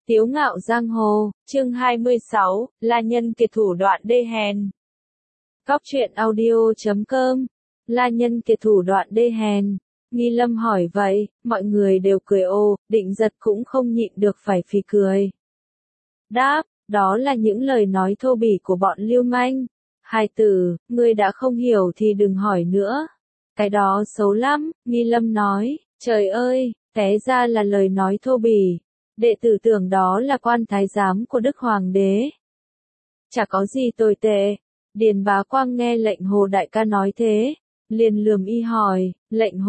Tiếu ngạo giang hồ, chương 26, La Nhân Kiệt thủ đoạn đê hèn. Góc truyện audio.com, La Nhân Kiệt thủ đoạn đê hèn. Nghi Lâm hỏi vậy, mọi người đều cười ồ, Định Giật cũng không nhịn được phải phì cười. Đáp, đó là những lời nói thô bỉ của bọn lưu manh. Hai từ, ngươi đã không hiểu thì đừng hỏi nữa. Cái đó xấu lắm, Nghi Lâm nói, trời ơi, té ra là lời nói thô bỉ. Đệ tử tưởng đó là quan thái giám của Đức Hoàng đế. Chả có gì tồi tệ. Điền Bá Quang nghe lệnh Hồ đại ca nói thế, liền lườm y hỏi, lệnh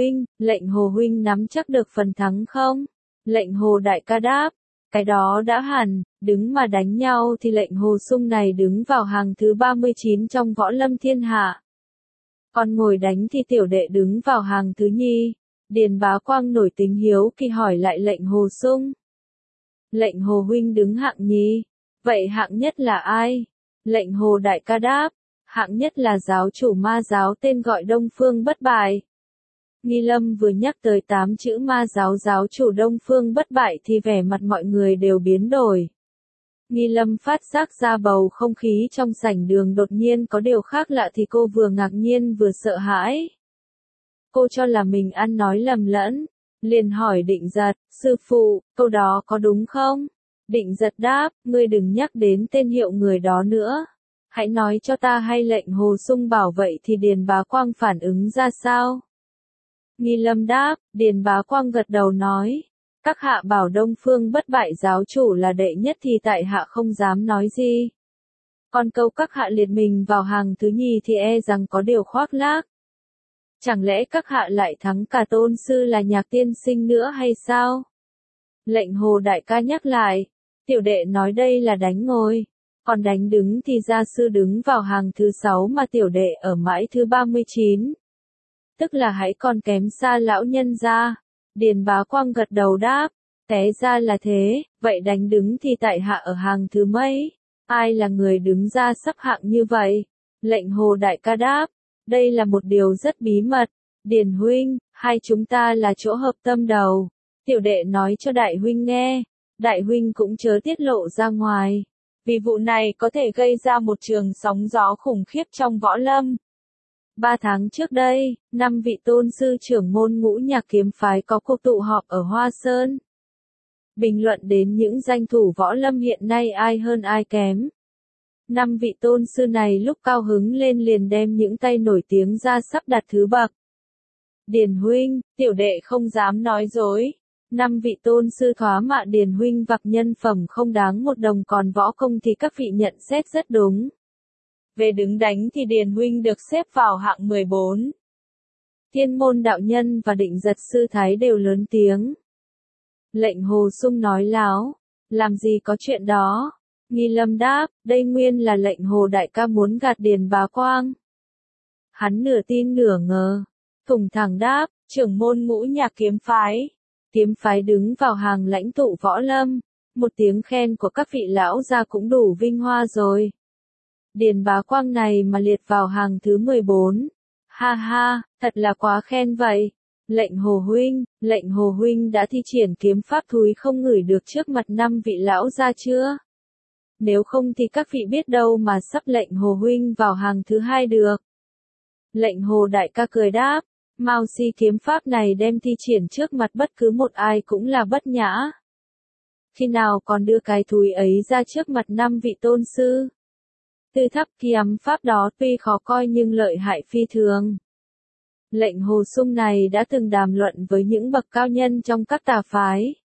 Hồ huynh nắm chắc được phần thắng không? Lệnh Hồ đại ca đáp, cái đó đã hẳn, đứng mà đánh nhau thì lệnh Hồ Sung này đứng vào hàng thứ 39 trong võ lâm thiên hạ. Còn ngồi đánh thì tiểu đệ đứng vào hàng thứ nhì. Điền Bá Quang nổi tính hiếu kỳ hỏi lại lệnh Hồ Sung. Lệnh Hồ huynh đứng hạng nhì, vậy hạng nhất là ai? Lệnh Hồ đại ca đáp, hạng nhất là giáo chủ ma giáo tên gọi Đông Phương Bất Bại. Nghi Lâm vừa nhắc tới 8 chữ ma giáo giáo chủ Đông Phương Bất Bại thì vẻ mặt mọi người đều biến đổi. Nghi Lâm phát giác ra bầu không khí trong sảnh đường đột nhiên có điều khác lạ thì cô vừa ngạc nhiên vừa sợ hãi. Cô cho là mình ăn nói lầm lẫn, liền hỏi Định Giật, sư phụ, câu đó có đúng không? Định Giật đáp, ngươi đừng nhắc đến tên hiệu người đó nữa. Hãy nói cho ta hay lệnh Hồ Sung bảo vậy thì Điền Bá Quang phản ứng ra sao? Nghi Lâm đáp, Điền Bá Quang gật đầu nói, các hạ bảo Đông Phương Bất Bại giáo chủ là đệ nhất thì tại hạ không dám nói gì. Còn câu các hạ liệt mình vào hàng thứ nhì thì e rằng có điều khoác lác. Chẳng lẽ các hạ lại thắng cả tôn sư là Nhạc tiên sinh nữa hay sao? Lệnh Hồ đại ca nhắc lại, tiểu đệ nói đây là đánh ngồi, còn đánh đứng thì gia sư đứng vào hàng thứ 6 mà tiểu đệ ở mãi thứ 39. Tức là hãy còn kém xa lão nhân ra. Điền Bá Quang gật đầu đáp, té ra là thế, vậy đánh đứng thì tại hạ ở hàng thứ mấy? Ai là người đứng ra sắp hạng như vậy? Lệnh Hồ đại ca đáp, đây là một điều rất bí mật. Điền huynh, hai chúng ta là chỗ hợp tâm đầu. Tiểu đệ nói cho đại huynh nghe, đại huynh cũng chớ tiết lộ ra ngoài. Vì vụ này có thể gây ra một trường sóng gió khủng khiếp trong võ lâm. 3 tháng trước đây, 5 vị tôn sư trưởng môn Ngũ Nhạc kiếm phái có cuộc tụ họp ở Hoa Sơn. Bình luận đến những danh thủ võ lâm hiện nay ai hơn ai kém. 5 vị tôn sư này lúc cao hứng lên liền đem những tay nổi tiếng ra sắp đặt thứ bậc. Điền huynh, tiểu đệ không dám nói dối. 5 vị tôn sư thoá mạ Điền huynh vặc nhân phẩm không đáng một đồng, còn võ công thì các vị nhận xét rất đúng. Về đứng đánh thì Điền huynh được xếp vào hạng 14. Thiên Môn đạo nhân và Định Giật sư thái đều lớn tiếng. Lệnh Hồ Sung nói láo, làm gì có chuyện đó. Nghi Lâm đáp, đây nguyên là lệnh Hồ đại ca muốn gạt Điền Bá Quang. Hắn nửa tin nửa ngờ, thủng thẳng đáp, trưởng môn Ngũ Nhạc kiếm phái. Kiếm phái đứng vào hàng lãnh tụ võ lâm, một tiếng khen của các vị lão gia cũng đủ vinh hoa rồi. Điền Bá Quang này mà liệt vào hàng thứ 14. Ha ha, thật là quá khen vậy. Lệnh Hồ huynh đã thi triển kiếm pháp thúi không ngửi được trước mặt 5 vị lão gia chưa? Nếu không thì các vị biết đâu mà sắp lệnh Hồ huynh vào hàng thứ 2 được. Lệnh Hồ đại ca cười đáp, Mao Si kiếm pháp này đem thi triển trước mặt bất cứ một ai cũng là bất nhã. Khi nào còn đưa cái thúi ấy ra trước mặt 5 vị tôn sư? Tư thắp kiếm pháp đó tuy khó coi nhưng lợi hại phi thường. Lệnh Hồ Sung này đã từng đàm luận với những bậc cao nhân trong các tà phái.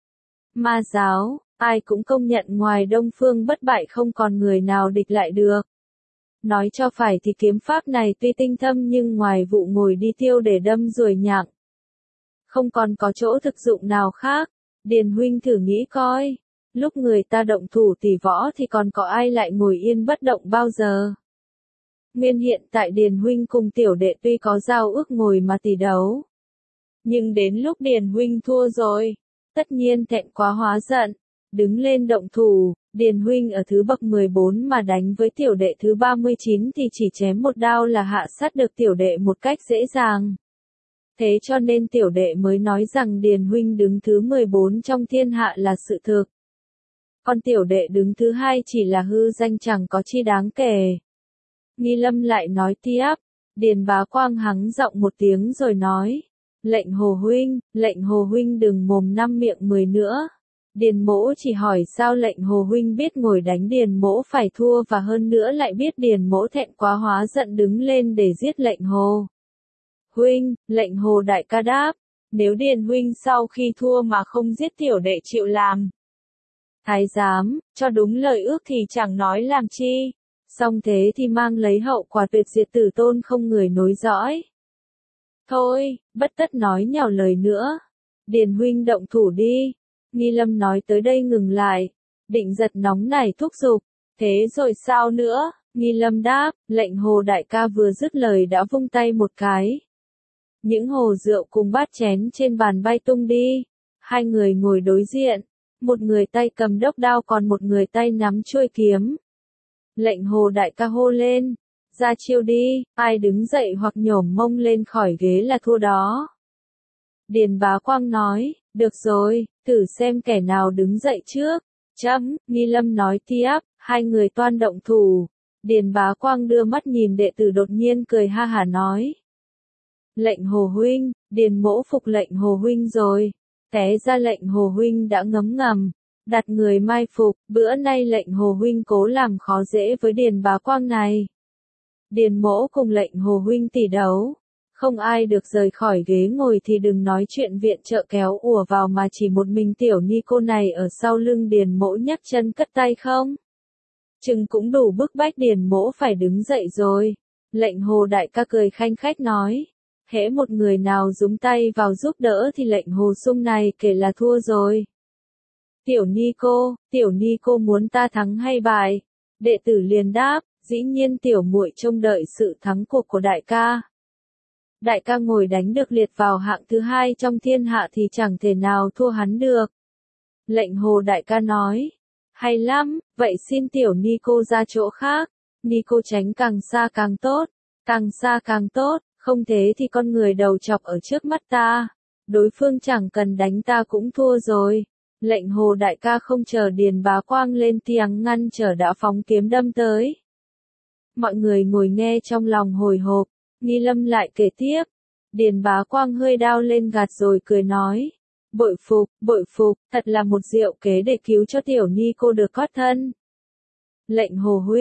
Ma giáo, ai cũng công nhận ngoài Đông Phương Bất Bại không còn người nào địch lại được. Nói cho phải thì kiếm pháp này tuy tinh thâm nhưng ngoài vụ ngồi đi tiêu để đâm ruồi nhặng, không còn có chỗ thực dụng nào khác. Điền huynh thử nghĩ coi, lúc người ta động thủ tỷ võ thì còn có ai lại ngồi yên bất động bao giờ? Nguyên hiện tại Điền huynh cùng tiểu đệ tuy có giao ước ngồi mà tỷ đấu, nhưng đến lúc Điền huynh thua rồi, tất nhiên thẹn quá hóa giận, đứng lên động thủ. Điền huynh ở thứ bậc 14 mà đánh với tiểu đệ thứ 39 thì chỉ chém một đao là hạ sát được tiểu đệ một cách dễ dàng. Thế cho nên tiểu đệ mới nói rằng Điền huynh đứng thứ 14 trong thiên hạ là sự thực. Con tiểu đệ đứng thứ hai chỉ là hư danh chẳng có chi đáng kể. Nghi Lâm lại nói tiếp, Điền Bá Quang hắng giọng một tiếng rồi nói, lệnh Hồ huynh đừng mồm năm miệng mười nữa. Điền Mỗ chỉ hỏi sao lệnh Hồ huynh biết ngồi đánh Điền Mỗ phải thua và hơn nữa lại biết Điền Mỗ thẹn quá hóa giận đứng lên để giết lệnh Hồ huynh. Lệnh Hồ đại ca đáp, nếu Điền huynh sau khi thua mà không giết tiểu đệ chịu làm thái giám, cho đúng lời ước thì chẳng nói làm chi. Song thế thì mang lấy hậu quả tuyệt diệt tử tôn không người nối dõi. Thôi, bất tất nói nhào lời nữa. Điền huynh động thủ đi. Nghi Lâm nói tới đây ngừng lại. Định Giật nóng nảy thúc giục. Thế rồi sao nữa? Nghi Lâm đáp, lệnh Hồ đại ca vừa dứt lời đã vung tay một cái. Những hồ rượu cùng bát chén trên bàn bay tung đi. Hai người ngồi đối diện. Một người tay cầm đốc đao còn một người tay nắm chuôi kiếm. Lệnh Hồ đại ca hô lên, ra chiêu đi, ai đứng dậy hoặc nhổm mông lên khỏi ghế là thua đó. Điền Bá Quang nói, được rồi, thử xem kẻ nào đứng dậy trước. Nghi Lâm nói tiếp, hai người toan động thủ. Điền Bá Quang đưa mắt nhìn đệ tử đột nhiên cười ha hả nói. Lệnh Hồ huynh, Điền Mỗ phục lệnh Hồ huynh rồi. Té ra lệnh Hồ huynh đã ngấm ngầm. Đặt người mai phục, bữa nay lệnh Hồ huynh cố làm khó dễ với Điền Bá Quang này. Điền Mỗ cùng lệnh Hồ huynh tỷ đấu, không ai được rời khỏi ghế ngồi thì đừng nói chuyện viện trợ kéo ùa vào mà chỉ một mình tiểu ni cô này ở sau lưng Điền Mỗ nhấc chân cất tay không. Chừng cũng đủ bức bách Điền Mỗ phải đứng dậy rồi. Lệnh Hồ đại ca cười khanh khách nói, hễ một người nào dúng tay vào giúp đỡ thì lệnh Hồ Sung này kể là thua rồi. Tiểu ni cô muốn ta thắng hay bại? Đệ tử liền đáp, dĩ nhiên tiểu muội trông đợi sự thắng cuộc của đại ca. Đại ca ngồi đánh được liệt vào hạng thứ hai trong thiên hạ thì chẳng thể nào thua hắn được. Lệnh Hồ đại ca nói, hay lắm, vậy xin tiểu ni cô ra chỗ khác. Ni cô tránh càng xa càng tốt, càng xa càng tốt, không thế thì con người đầu chọc ở trước mắt ta. Đối phương chẳng cần đánh ta cũng thua rồi. Lệnh Hồ đại ca không chờ Điền Bá Quang lên tiếng ngăn trở đã phóng kiếm đâm tới. Mọi người ngồi nghe trong lòng hồi hộp. Nghi Lâm lại kể tiếp. Điền Bá Quang hơi đao lên gạt rồi cười nói. Bội phục, thật là một diệu kế để cứu cho tiểu ni cô được thoát thân. Lệnh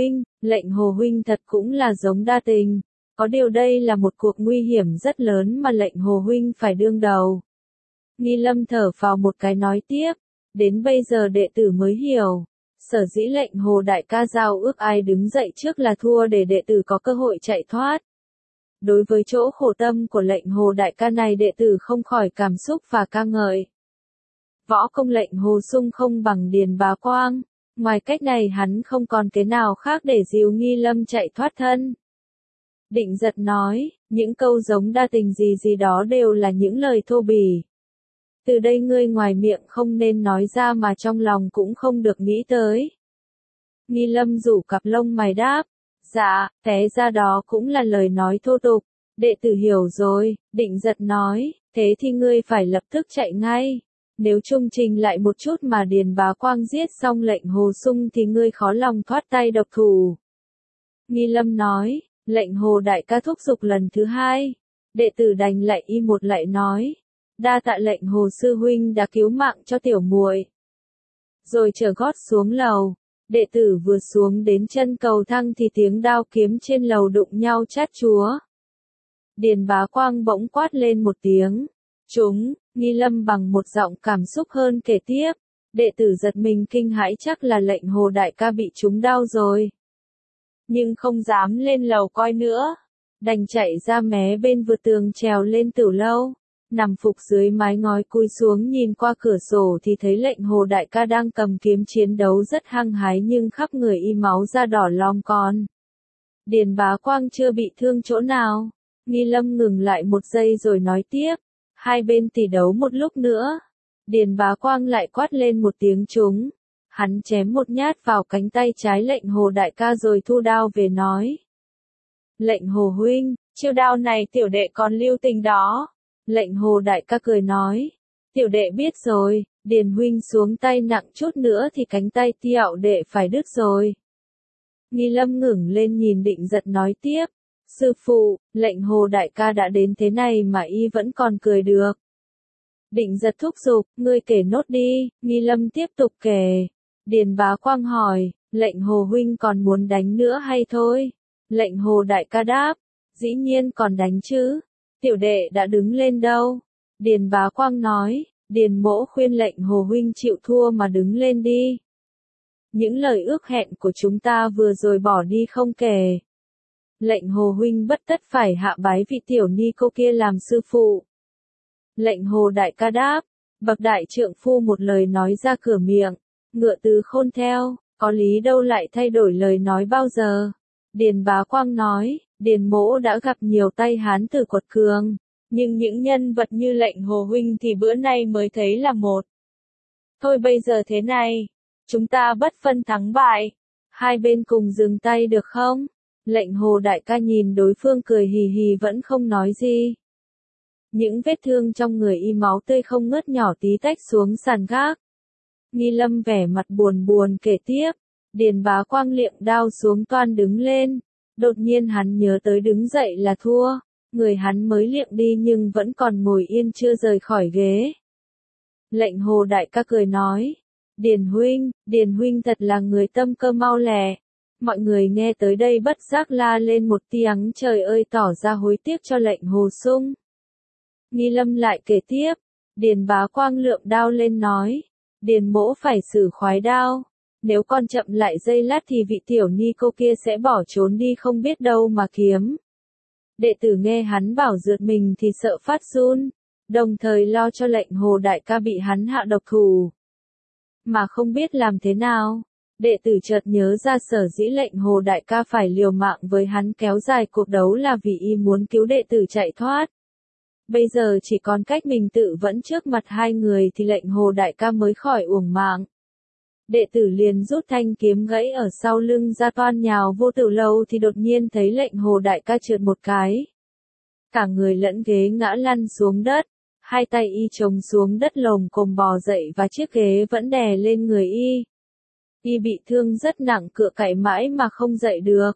Hồ huynh thật cũng là giống đa tình. Có điều đây là một cuộc nguy hiểm rất lớn mà lệnh Hồ huynh phải đương đầu. Nghi Lâm thở phào một cái nói tiếp. Đến bây giờ đệ tử mới hiểu. Sở dĩ lệnh Hồ đại ca giao ước ai đứng dậy trước là thua để đệ tử có cơ hội chạy thoát. Đối với chỗ khổ tâm của lệnh Hồ đại ca này đệ tử không khỏi cảm xúc và ca ngợi. Võ công lệnh Hồ Sung không bằng Điền Bá Quang. Ngoài cách này hắn không còn kế nào khác để dìu Nghi Lâm chạy thoát thân. Định Giật nói, những câu giống đa tình gì đó đều là những lời thô bỉ. Từ đây ngươi ngoài miệng không nên nói ra mà trong lòng cũng không được nghĩ tới. Nghi Lâm rủ cặp lông mày đáp. Dạ, té ra đó cũng là lời nói thô tục. Đệ tử hiểu rồi. Định Giật nói, thế thì ngươi phải lập tức chạy ngay. Nếu trung trình lại một chút mà Điền Bá Quang giết xong lệnh Hồ Sung thì ngươi khó lòng thoát tay độc thủ. Nghi Lâm nói, lệnh Hồ đại ca thúc giục lần thứ hai. Đệ tử đành lại im một lại nói. Đa tạ lệnh Hồ sư huynh đã cứu mạng cho tiểu muội. Rồi trở gót xuống lầu. Đệ tử vừa xuống đến chân cầu thang thì tiếng đao kiếm trên lầu đụng nhau chát chúa. Điền Bá Quang bỗng quát lên một tiếng. Chúng, Nghi Lâm bằng một giọng cảm xúc hơn kể tiếp. Đệ tử giật mình kinh hãi chắc là lệnh Hồ đại ca bị trúng đau rồi. Nhưng không dám lên lầu coi nữa. Đành chạy ra mé bên vượt tường trèo lên tử lâu. Nằm phục dưới mái ngói cúi xuống nhìn qua cửa sổ thì thấy lệnh Hồ đại ca đang cầm kiếm chiến đấu rất hăng hái nhưng khắp người y máu da đỏ lom con. Điền Bá Quang chưa bị thương chỗ nào. Nghi Lâm ngừng lại một giây rồi nói tiếp. Hai bên tỷ đấu một lúc nữa. Điền Bá Quang lại quát lên một tiếng trúng. Hắn chém một nhát vào cánh tay trái lệnh Hồ đại ca rồi thu đao về nói. Lệnh Hồ huynh, chiêu đao này tiểu đệ còn lưu tình đó. Lệnh Hồ đại ca cười nói. Tiểu đệ biết rồi, Điền huynh xuống tay nặng chút nữa thì cánh tay Tiệu đệ phải đứt rồi. Nghi Lâm ngẩng lên nhìn Định Giật nói tiếp. Sư phụ, lệnh Hồ đại ca đã đến thế này mà y vẫn còn cười được. Định Giật thúc giục, ngươi kể nốt đi, Nghi Lâm tiếp tục kể. Điền Bá Quang hỏi, lệnh Hồ huynh còn muốn đánh nữa hay thôi? Lệnh Hồ đại ca đáp, dĩ nhiên còn đánh chứ. Tiểu đệ đã đứng lên đâu? Điền Bá Quang nói, Điền mỗ khuyên lệnh Hồ huynh chịu thua mà đứng lên đi. Những lời ước hẹn của chúng ta vừa rồi bỏ đi không kể. Lệnh Hồ huynh bất tất phải hạ bái vị tiểu ni cô kia làm sư phụ. Lệnh Hồ đại ca đáp, bậc đại trượng phu một lời nói ra cửa miệng, ngựa từ khôn theo, có lý đâu lại thay đổi lời nói bao giờ. Điền Bá Quang nói, Điền mỗ đã gặp nhiều tay hán tử quật cường, nhưng những nhân vật như lệnh Hồ huynh thì bữa nay mới thấy là một. Thôi bây giờ thế này, chúng ta bất phân thắng bại, hai bên cùng dừng tay được không? Lệnh Hồ đại ca nhìn đối phương cười hì hì vẫn không nói gì. Những vết thương trong người y máu tươi không ngớt nhỏ tí tách xuống sàn gác. Nghi Lâm vẻ mặt buồn buồn kể tiếp. Điền Bá Quang liệng đao xuống toan đứng lên. Đột nhiên hắn nhớ tới đứng dậy là thua. Người hắn mới liệng đi nhưng vẫn còn ngồi yên chưa rời khỏi ghế. Lệnh Hồ đại ca cười nói. Điền huynh thật là người tâm cơ mau lẹ. Mọi người nghe tới đây bất giác la lên một tiếng trời ơi tỏ ra hối tiếc cho lệnh Hồ Sung. Nghi Lâm lại kể tiếp. Điền Bá Quang lượm đao lên nói. Điền mỗ phải xử khoái đao. Nếu con chậm lại giây lát thì vị tiểu ni cô kia sẽ bỏ trốn đi không biết đâu mà kiếm. Đệ tử nghe hắn bảo rượt mình thì sợ phát run. Đồng thời lo cho lệnh Hồ đại ca bị hắn hạ độc thủ. Mà không biết làm thế nào. Đệ tử chợt nhớ ra sở dĩ lệnh Hồ đại ca phải liều mạng với hắn kéo dài cuộc đấu là vì y muốn cứu đệ tử chạy thoát. Bây giờ chỉ còn cách mình tự vẫn trước mặt hai người thì lệnh Hồ đại ca mới khỏi uổng mạng. Đệ tử liền rút thanh kiếm gãy ở sau lưng ra toan nhào vô tử lâu thì đột nhiên thấy lệnh Hồ đại ca trượt một cái. Cả người lẫn ghế ngã lăn xuống đất, hai tay y chống xuống đất lồm cồm bò dậy và chiếc ghế vẫn đè lên người y. Y bị thương rất nặng cựa cậy mãi mà không dậy được.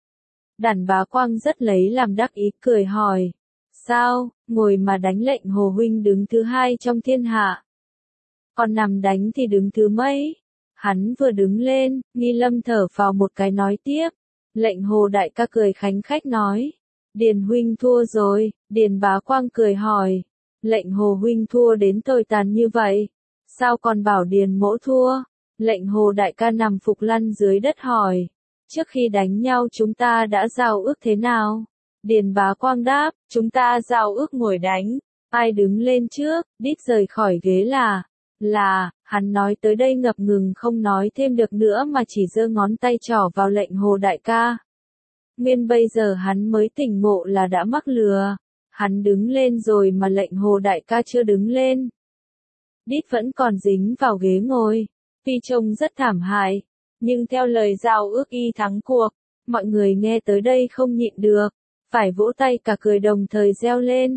Đàn Bá Quang rất lấy làm đắc ý cười hỏi. Sao, ngồi mà đánh lệnh Hồ huynh đứng thứ hai trong thiên hạ. Còn nằm đánh thì đứng thứ mấy? Hắn vừa đứng lên, Nghi Lâm thở phào một cái nói tiếp. Lệnh Hồ đại ca cười khánh khách nói. Điền huynh thua rồi, Điền Bá Quang cười hỏi. Lệnh Hồ huynh thua đến tồi tàn như vậy. Sao còn bảo Điền mỗ thua? Lệnh Hồ đại ca nằm phục lăn dưới đất hỏi. Trước khi đánh nhau chúng ta đã giao ước thế nào? Điền Bá Quang đáp, chúng ta giao ước ngồi đánh. Ai đứng lên trước, đít rời khỏi ghế là, hắn nói tới đây ngập ngừng không nói thêm được nữa mà chỉ giơ ngón tay trỏ vào lệnh Hồ đại ca. Nguyên bây giờ hắn mới tỉnh ngộ là đã mắc lừa. Hắn đứng lên rồi mà lệnh Hồ đại ca chưa đứng lên. Đít vẫn còn dính vào ghế ngồi. Tuy trông rất thảm hại, nhưng theo lời giao ước y thắng cuộc, mọi người nghe tới đây không nhịn được, phải vỗ tay cả cười đồng thời reo lên.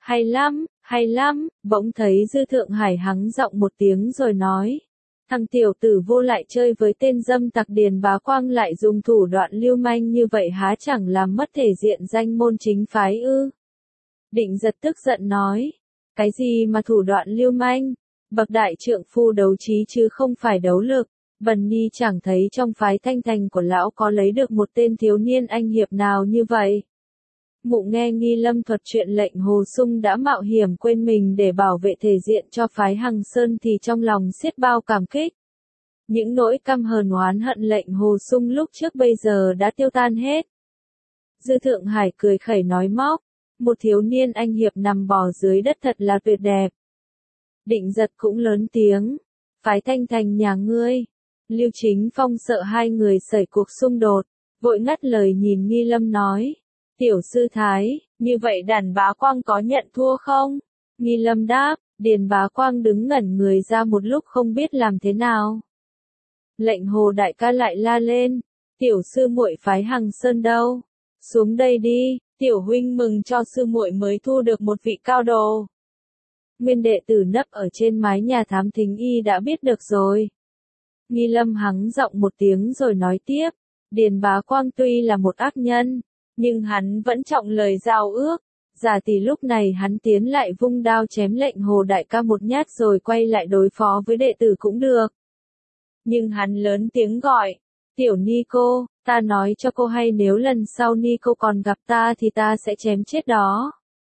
Hay lắm, bỗng thấy Dư Thượng Hải hắng giọng một tiếng rồi nói. Thằng tiểu tử vô lại chơi với tên dâm tặc Điền Bá Quang lại dùng thủ đoạn lưu manh như vậy há chẳng làm mất thể diện danh môn chính phái ư. Định Giật tức giận nói. Cái gì mà thủ đoạn lưu manh? Bậc đại trượng phu đấu trí chứ không phải đấu lực. Bần nhi chẳng thấy trong phái Thanh Thành của lão có lấy được một tên thiếu niên anh hiệp nào như vậy. Mụ nghe Nghi Lâm thuật chuyện lệnh Hồ Sung đã mạo hiểm quên mình để bảo vệ thể diện cho phái Hằng Sơn thì trong lòng xiết bao cảm kích. Những nỗi căm hờn oán hận lệnh Hồ Sung lúc trước bây giờ đã tiêu tan hết. Dư Thượng Hải cười khẩy nói móc, một thiếu niên anh hiệp nằm bò dưới đất thật là tuyệt đẹp. Định Giật cũng lớn tiếng, phái Thanh Thành nhà ngươi. Lưu Chính Phong sợ hai người xảy cuộc xung đột, vội ngắt lời nhìn Nghi Lâm nói. Tiểu sư thái, như vậy Đàn Bá Quang có nhận thua không? Nghi Lâm đáp, Điền Bá Quang đứng ngẩn người ra một lúc không biết làm thế nào. Lệnh Hồ đại ca lại la lên, tiểu sư muội phái Hằng Sơn đâu? Xuống đây đi, tiểu huynh mừng cho sư muội mới thu được một vị cao đồ. Nguyên đệ tử nấp ở trên mái nhà thám thính y đã biết được rồi. Nghi Lâm hắng giọng một tiếng rồi nói tiếp, Điền Bá Quang tuy là một ác nhân, nhưng hắn vẫn trọng lời giao ước. Giả tỷ lúc này hắn tiến lại vung đao chém lệnh Hồ đại ca một nhát rồi quay lại đối phó với đệ tử cũng được. Nhưng hắn lớn tiếng gọi, tiểu Ni cô, ta nói cho cô hay nếu lần sau Ni cô còn gặp ta thì ta sẽ chém chết đó.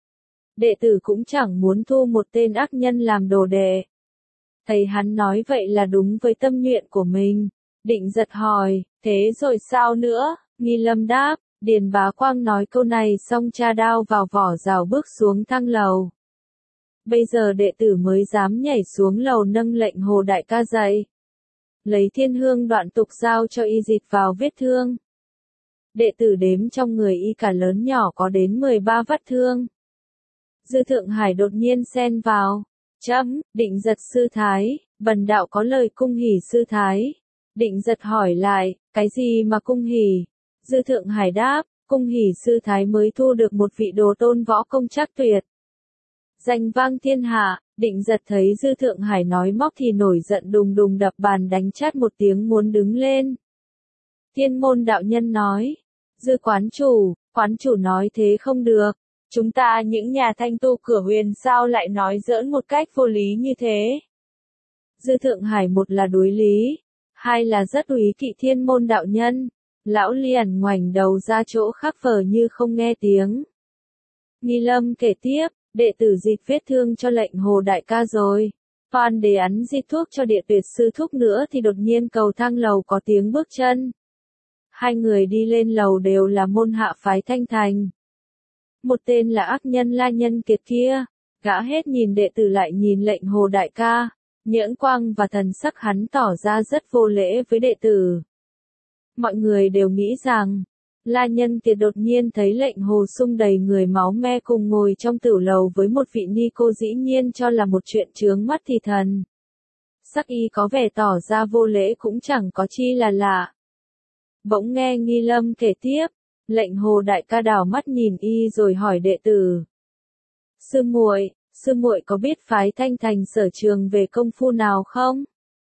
Đệ tử cũng chẳng muốn thu một tên ác nhân làm đồ đệ. Thấy hắn nói vậy là đúng với tâm nguyện của mình. Định Giật hỏi, thế rồi sao nữa? Nghi Lâm đáp, Điền Bá Quang nói câu này xong tra đao vào vỏ rào bước xuống thang lầu. Bây giờ đệ tử mới dám nhảy xuống lầu nâng lệnh Hồ đại ca dậy. Lấy thiên hương đoạn tục giao cho y dịch vào vết thương. Đệ tử đếm trong người y cả lớn nhỏ có đến 13 vết thương. Dư Thượng Hải đột nhiên xen vào. Định Giật sư thái, bần đạo có lời cung hỉ sư thái. Định Giật hỏi lại, cái gì mà cung hỉ? Dư Thượng Hải đáp, cung hỉ sư thái mới thu được một vị đồ tôn võ công trác tuyệt. Danh vang thiên hạ. Định Giật thấy Dư Thượng Hải nói móc thì nổi giận đùng đùng đập bàn đánh chát một tiếng muốn đứng lên. Thiên môn đạo nhân nói, Dư quán chủ nói thế không được. Chúng ta những nhà thanh tu cửa huyền sao lại nói giỡn một cách vô lý như thế. Dư Thượng Hải một là đối lý, hai là rất úy kỵ thiên môn đạo nhân. Lão liền ngoảnh đầu ra chỗ khác vờ như không nghe tiếng. Nghi Lâm kể tiếp, đệ tử dịch vết thương cho lệnh Hồ đại ca rồi. Phan để ấn dịch thuốc cho địa tuyệt sư thúc nữa thì đột nhiên cầu thang lầu có tiếng bước chân. Hai người đi lên lầu đều là môn hạ phái Thanh Thành. Một tên là ác nhân La Nhân Kiệt kia, gã hết nhìn đệ tử lại nhìn lệnh Hồ đại ca, nhỡn quang và thần sắc hắn tỏ ra rất vô lễ với đệ tử. Mọi người đều nghĩ rằng, La Nhân Kiệt đột nhiên thấy lệnh Hồ sung đầy người máu me cùng ngồi trong tử lầu với một vị ni cô dĩ nhiên cho là một chuyện chướng mắt thì thần. Sắc y có vẻ tỏ ra vô lễ cũng chẳng có chi là lạ. Bỗng nghe Nghi Lâm kể tiếp, lệnh Hồ đại ca đảo mắt nhìn y rồi hỏi đệ tử. Sư muội có biết phái Thanh Thành sở trường về công phu nào không?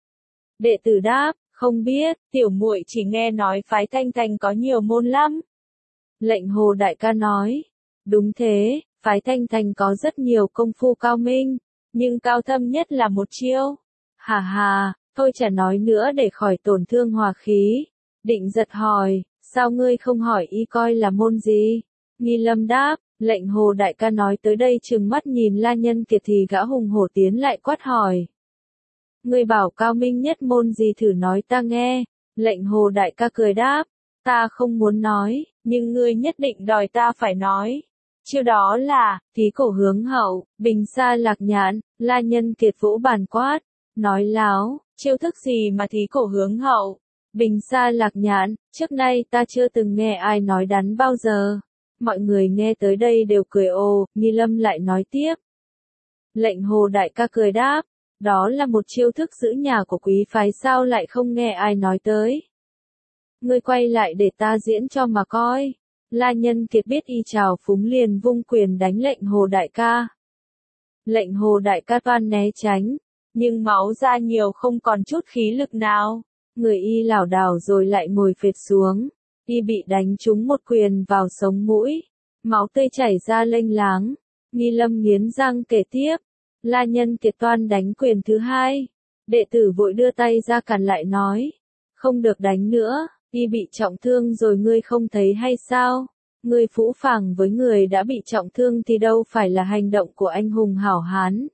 Đệ tử đáp, không biết, tiểu muội chỉ nghe nói phái Thanh Thành có nhiều môn lắm. Lệnh Hồ đại ca nói, đúng thế, phái Thanh Thành có rất nhiều công phu cao minh, nhưng cao thâm nhất là một chiêu. Hà hà, thôi chả nói nữa để khỏi tổn thương hòa khí. Định Giật hỏi, sao ngươi không hỏi y coi là môn gì? Nghi Lâm đáp, lệnh Hồ đại ca nói tới đây trừng mắt nhìn La Nhân Kiệt thì gã hùng hổ tiến lại quát hỏi. Ngươi bảo cao minh nhất môn gì thử nói ta nghe. Lệnh Hồ đại ca cười đáp, ta không muốn nói, nhưng ngươi nhất định đòi ta phải nói. Chiêu đó là, thí cổ hướng hậu, bình sa lạc nhãn. La Nhân Kiệt vỗ bàn quát, nói láo, chiêu thức gì mà thí cổ hướng hậu, bình sa lạc nhãn, trước nay ta chưa từng nghe ai nói đắn bao giờ. Mọi người nghe tới đây đều cười ồ. Nghi Lâm lại nói tiếp. Lệnh Hồ đại ca cười đáp, đó là một chiêu thức giữ nhà của quý phái sao lại không nghe ai nói tới. Ngươi quay lại để ta diễn cho mà coi. La Nhân Kiệt biết y trào phúng liền vung quyền đánh lệnh Hồ đại ca. Lệnh Hồ đại ca toan né tránh, nhưng máu ra nhiều không còn chút khí lực nào. Người y lảo đảo rồi lại ngồi phệt xuống. Y bị đánh trúng một quyền vào sống mũi. Máu tươi chảy ra lênh láng. Nghi Lâm nghiến răng kể tiếp. La Nhân Kiệt toan đánh quyền thứ hai. Đệ tử vội đưa tay ra cản lại nói. Không được đánh nữa, y bị trọng thương rồi ngươi không thấy hay sao? Ngươi phũ phàng với người đã bị trọng thương thì đâu phải là hành động của anh hùng hảo hán.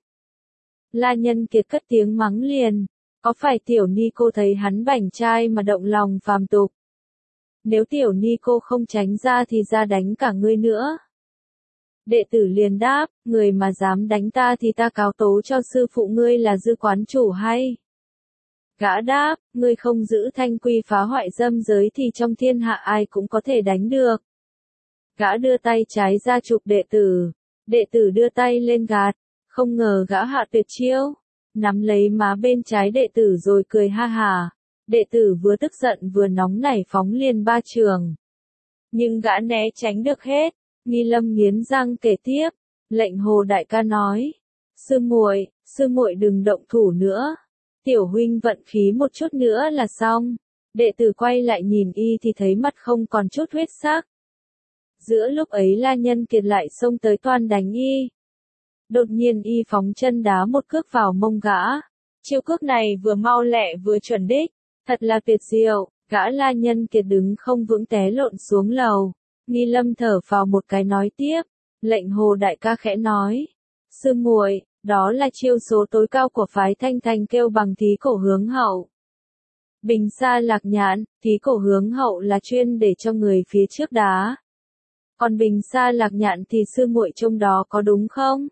La Nhân Kiệt cất tiếng mắng liền. Có phải tiểu ni cô thấy hắn bảnh trai mà động lòng phàm tục? Nếu tiểu ni cô không tránh ra thì ra đánh cả ngươi nữa. Đệ tử liền đáp, người mà dám đánh ta thì ta cáo tố cho sư phụ ngươi là Dư quán chủ hay. Gã đáp, ngươi không giữ thanh quy phá hoại dâm giới thì trong thiên hạ ai cũng có thể đánh được. Gã đưa tay trái ra chụp đệ tử đưa tay lên gạt, không ngờ gã hạ tuyệt chiêu, nắm lấy má bên trái đệ tử rồi cười ha hà. Đệ tử vừa tức giận vừa nóng nảy phóng liền ba trường. Nhưng gã né tránh được hết. Nghi Lâm nghiến răng kể tiếp, lệnh Hồ đại ca nói, Sư muội đừng động thủ nữa. Tiểu huynh vận khí một chút nữa là xong. Đệ tử quay lại nhìn y thì thấy mặt không còn chút huyết sắc. Giữa lúc ấy La Nhân Kiệt lại xông tới toan đánh y. Đột nhiên y phóng chân đá một cước vào mông gã. Chiêu cước này vừa mau lẹ vừa chuẩn đích, thật là tuyệt diệu. Gã La Nhân Kiệt đứng không vững té lộn xuống lầu. Nghi Lâm thở vào một cái nói tiếp. Lệnh Hồ đại ca khẽ nói. Sư muội, đó là chiêu số tối cao của phái Thanh Thành kêu bằng thí cổ hướng hậu. Bình Sa Lạc Nhạn, thí cổ hướng hậu là chuyên để cho người phía trước đá. Còn Bình Sa Lạc Nhạn thì sư muội trong đó có đúng không?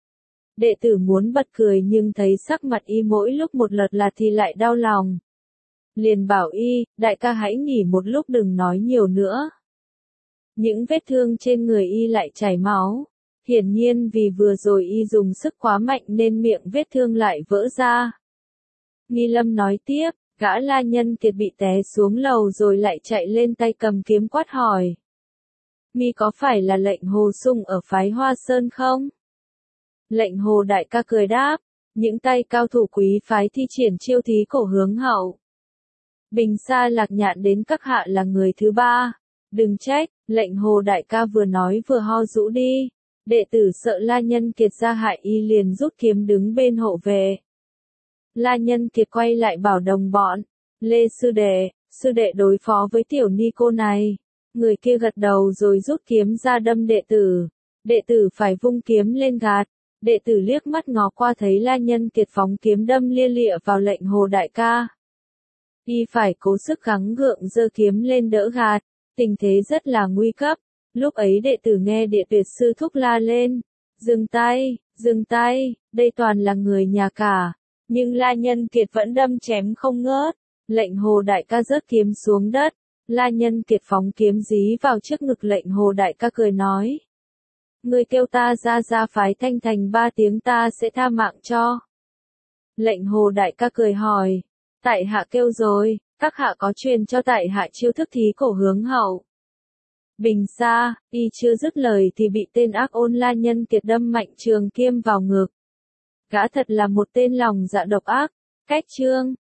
Đệ tử muốn bật cười nhưng thấy sắc mặt y mỗi lúc một lật là thì lại đau lòng. Liền bảo y, đại ca hãy nghỉ một lúc đừng nói nhiều nữa. Những vết thương trên người y lại chảy máu. Hiển nhiên vì vừa rồi y dùng sức quá mạnh nên miệng vết thương lại vỡ ra. Nghi Lâm nói tiếp, gã La Nhân Kiệt bị té xuống lầu rồi lại chạy lên tay cầm kiếm quát hỏi. Mi có phải là lệnh Hồ Sung ở phái Hoa Sơn không? Lệnh Hồ đại ca cười đáp, những tay cao thủ quý phái thi triển chiêu thí cổ hướng hậu. Bình Sa Lạc Nhạn đến các hạ là người thứ ba. Đừng trách, lệnh Hồ đại ca vừa nói vừa ho rũ đi. Đệ tử sợ La Nhân Kiệt ra hại y liền rút kiếm đứng bên hộ về. La Nhân Kiệt quay lại bảo đồng bọn. Lê sư đệ đối phó với tiểu ni cô này. Người kia gật đầu rồi rút kiếm ra đâm đệ tử. Đệ tử phải vung kiếm lên gạt. Đệ tử liếc mắt ngó qua thấy La Nhân Kiệt phóng kiếm đâm lia lịa vào lệnh Hồ đại ca. Y phải cố sức gắng gượng giơ kiếm lên đỡ gạt. Tình thế rất là nguy cấp. Lúc ấy đệ tử nghe Địa Tuyệt sư thúc la lên. Dừng tay, đây toàn là người nhà cả. Nhưng La Nhân Kiệt vẫn đâm chém không ngớt. Lệnh Hồ đại ca rớt kiếm xuống đất. La Nhân Kiệt phóng kiếm dí vào trước ngực lệnh Hồ đại ca cười nói. Người kêu ta ra phái Thanh Thành 3 tiếng ta sẽ tha mạng cho. Lệnh Hồ đại ca cười hỏi. Tại hạ kêu rồi, các hạ có truyền cho tại hạ chiêu thức thí cổ hướng hậu. Bình Sa, y chưa dứt lời thì bị tên ác ôn La Nhân Kiệt đâm mạnh trường kiếm vào ngực. Gã thật là một tên lòng dạ độc ác. Cách chương